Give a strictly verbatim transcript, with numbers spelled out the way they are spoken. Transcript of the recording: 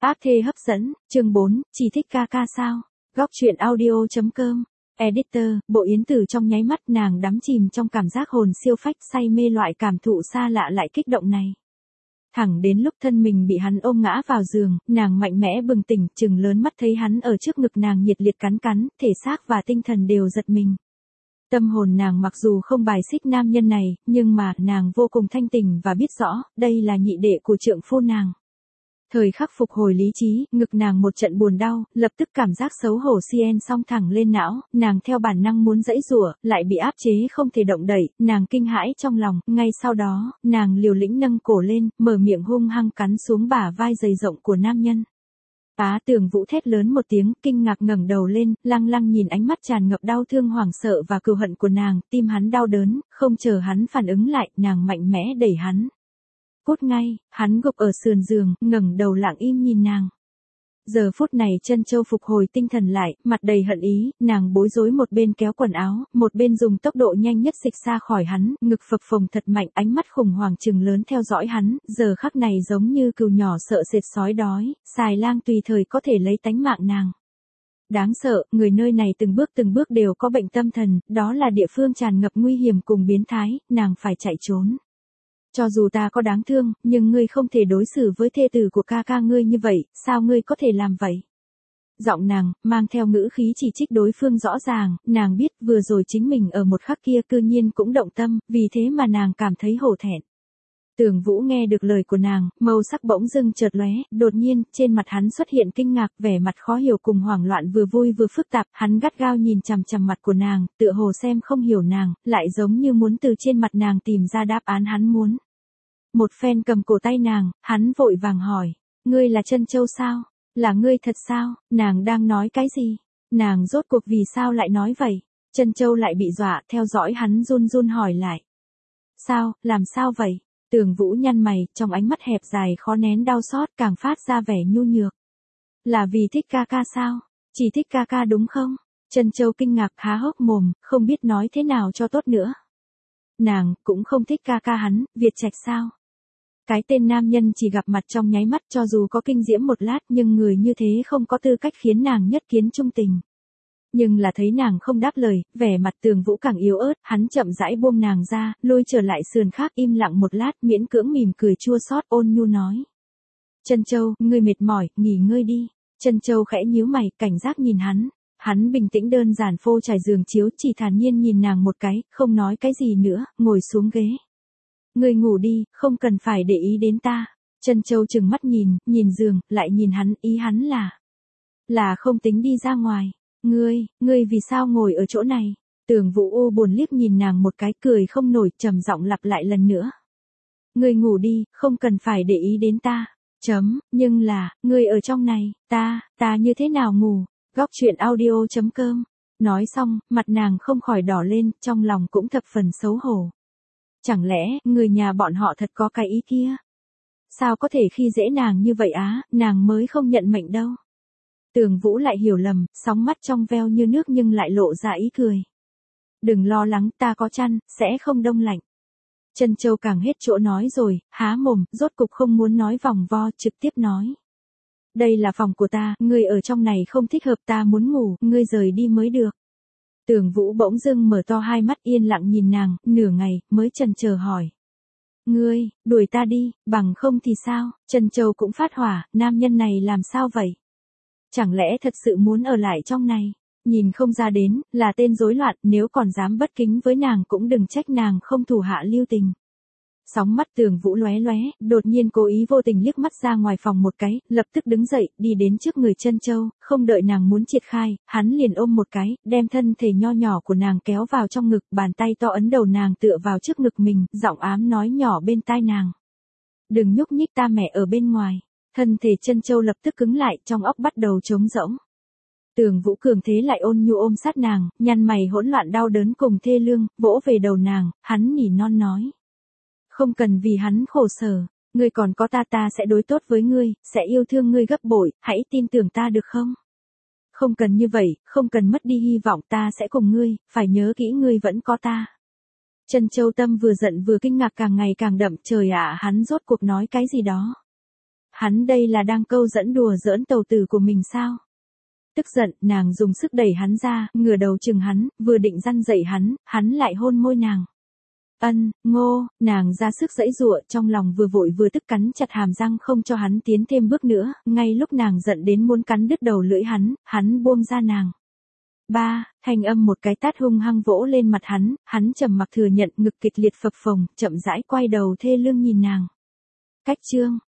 Áp thê hấp dẫn, chương bốn, chỉ thích ca ca sao? Góc truyện audio chấm com. Editor, Bộ Yến Tử trong nháy mắt nàng đắm chìm trong cảm giác hồn siêu phách say mê loại cảm thụ xa lạ lại kích động này. Thẳng đến lúc thân mình bị hắn ôm ngã vào giường, nàng mạnh mẽ bừng tỉnh, trừng lớn mắt thấy hắn ở trước ngực nàng nhiệt liệt cắn cắn, thể xác và tinh thần đều giật mình. Tâm hồn nàng mặc dù không bài xích nam nhân này, nhưng mà nàng vô cùng thanh tỉnh và biết rõ, đây là nhị đệ của trượng phu nàng. Thời khắc phục hồi lý trí, ngực nàng một trận buồn đau, lập tức cảm giác xấu hổ xiên song thẳng lên não, nàng theo bản năng muốn giãy giụa, lại bị áp chế không thể động đậy, nàng kinh hãi trong lòng, ngay sau đó, nàng liều lĩnh nâng cổ lên, mở miệng hung hăng cắn xuống bả vai dày rộng của nam nhân. Á Tường Vũ thét lớn một tiếng, kinh ngạc ngẩng đầu lên, lăng lăng nhìn ánh mắt tràn ngập đau thương hoảng sợ và cừu hận của nàng, tim hắn đau đớn, không chờ hắn phản ứng lại, nàng mạnh mẽ đẩy hắn. Cút ngay, hắn gục ở sườn giường, ngẩng đầu lặng im nhìn nàng. Giờ phút này Trân Châu phục hồi tinh thần lại, mặt đầy hận ý, nàng bối rối một bên kéo quần áo, một bên dùng tốc độ nhanh nhất dịch ra khỏi hắn, ngực phập phồng thật mạnh, ánh mắt khủng hoảng trừng lớn theo dõi hắn, giờ khắc này giống như cừu nhỏ sợ sệt sói đói, xài lang tùy thời có thể lấy tánh mạng nàng. Đáng sợ, người nơi này từng bước từng bước đều có bệnh tâm thần, đó là địa phương tràn ngập nguy hiểm cùng biến thái, nàng phải chạy trốn. Cho dù ta có đáng thương, nhưng ngươi không thể đối xử với thê tử của ca ca ngươi như vậy, sao ngươi có thể làm vậy? Giọng nàng, mang theo ngữ khí chỉ trích đối phương rõ ràng, nàng biết vừa rồi chính mình ở một khắc kia cư nhiên cũng động tâm, vì thế mà nàng cảm thấy hổ thẹn. Tường Vũ nghe được lời của nàng, màu sắc bỗng dưng chợt lóe, đột nhiên, trên mặt hắn xuất hiện kinh ngạc, vẻ mặt khó hiểu cùng hoảng loạn vừa vui vừa phức tạp, hắn gắt gao nhìn chằm chằm mặt của nàng, tựa hồ xem không hiểu nàng, lại giống như muốn từ trên mặt nàng tìm ra đáp án hắn muốn. Một phen cầm cổ tay nàng, hắn vội vàng hỏi, ngươi là Trân Châu sao? Là ngươi thật sao? Nàng đang nói cái gì? Nàng rốt cuộc vì sao lại nói vậy? Trân Châu lại bị dọa, theo dõi hắn run run hỏi lại. Sao, làm sao vậy? Tường Vũ nhăn mày, trong ánh mắt hẹp dài khó nén đau xót, càng phát ra vẻ nhu nhược. Là vì thích ca ca sao? Chỉ thích ca ca đúng không? Trân Châu kinh ngạc há hốc mồm, không biết nói thế nào cho tốt nữa. Nàng cũng không thích ca ca hắn, Việt Trạch sao? Cái tên nam nhân chỉ gặp mặt trong nháy mắt, cho dù có kinh diễm một lát nhưng người như thế không có tư cách khiến nàng nhất kiến trung tình. Nhưng là thấy nàng không đáp lời, vẻ mặt Tường Vũ càng yếu ớt, hắn chậm rãi buông nàng ra, lôi trở lại sườn khác im lặng một lát, miễn cưỡng mỉm cười chua xót ôn nhu nói. Trân Châu, ngươi mệt mỏi, nghỉ ngơi đi. Trân Châu khẽ nhíu mày, cảnh giác nhìn hắn. Hắn bình tĩnh đơn giản phô trải giường chiếu, chỉ thản nhiên nhìn nàng một cái, không nói cái gì nữa, ngồi xuống ghế. Ngươi ngủ đi, không cần phải để ý đến ta. Trân Châu trừng mắt nhìn, nhìn giường, lại nhìn hắn, ý hắn là. Là không tính đi ra ngoài. Ngươi, ngươi vì sao ngồi ở chỗ này? Tường Vũ u buồn liếc nhìn nàng một cái, cười không nổi, trầm giọng lặp lại lần nữa. Ngươi ngủ đi, không cần phải để ý đến ta. Chấm, nhưng là, ngươi ở trong này, ta, ta như thế nào ngủ? Góc truyện audio chấm com. Nói xong, mặt nàng không khỏi đỏ lên, trong lòng cũng thập phần xấu hổ. Chẳng lẽ, người nhà bọn họ thật có cái ý kia? Sao có thể khi dễ nàng như vậy á, nàng mới không nhận mệnh đâu. Tường Vũ lại hiểu lầm, sóng mắt trong veo như nước nhưng lại lộ ra ý cười. Đừng lo lắng, ta có chăn, sẽ không đông lạnh. Trân Châu càng hết chỗ nói rồi, há mồm, rốt cục không muốn nói vòng vo, trực tiếp nói. Đây là phòng của ta, ngươi ở trong này không thích hợp, ta muốn ngủ, ngươi rời đi mới được. Tường Vũ bỗng dưng mở to hai mắt yên lặng nhìn nàng, nửa ngày, mới chần chờ hỏi. Ngươi, đuổi ta đi, bằng không thì sao? Trân Châu cũng phát hỏa, nam nhân này làm sao vậy? Chẳng lẽ thật sự muốn ở lại trong này? Nhìn không ra đến, là tên rối loạn, nếu còn dám bất kính với nàng cũng đừng trách nàng không thủ hạ lưu tình. Sóng mắt Tường Vũ lóe lóe, đột nhiên cố ý vô tình liếc mắt ra ngoài phòng một cái, lập tức đứng dậy, đi đến trước người Trân Châu, không đợi nàng muốn triệt khai, hắn liền ôm một cái, đem thân thể nho nhỏ của nàng kéo vào trong ngực, bàn tay to ấn đầu nàng tựa vào trước ngực mình, giọng ám nói nhỏ bên tai nàng. Đừng nhúc nhích, ta mẹ ở bên ngoài. Thân thể Trân Châu lập tức cứng lại, trong óc bắt đầu trống rỗng. Tường Vũ cường thế lại ôn nhu ôm sát nàng, nhăn mày hỗn loạn đau đớn cùng thê lương, vỗ về đầu nàng, hắn nỉ non nói. Không cần vì hắn khổ sở, ngươi còn có ta, ta sẽ đối tốt với ngươi, sẽ yêu thương ngươi gấp bội, hãy tin tưởng ta được không? Không cần như vậy, không cần mất đi hy vọng, ta sẽ cùng ngươi, phải nhớ kỹ ngươi vẫn có ta. Trân Châu tâm vừa giận vừa kinh ngạc càng ngày càng đậm, trời ạ, hắn rốt cuộc nói cái gì đó. hắn đây là đang câu dẫn đùa giỡn tàu tử của mình sao? Tức giận, nàng dùng sức đẩy hắn ra, ngửa đầu chừng hắn, vừa định răn dậy hắn, hắn lại hôn môi nàng. Ân, Ngô, nàng ra sức giãy giụa, trong lòng vừa vội vừa tức cắn chặt hàm răng không cho hắn tiến thêm bước nữa, ngay lúc nàng giận đến muốn cắn đứt đầu lưỡi hắn, hắn buông ra nàng. Ba, thanh âm một cái tát hung hăng vỗ lên mặt hắn, hắn trầm mặc thừa nhận, ngực kịch liệt phập phồng, chậm rãi quay đầu thê lương nhìn nàng. Cách chương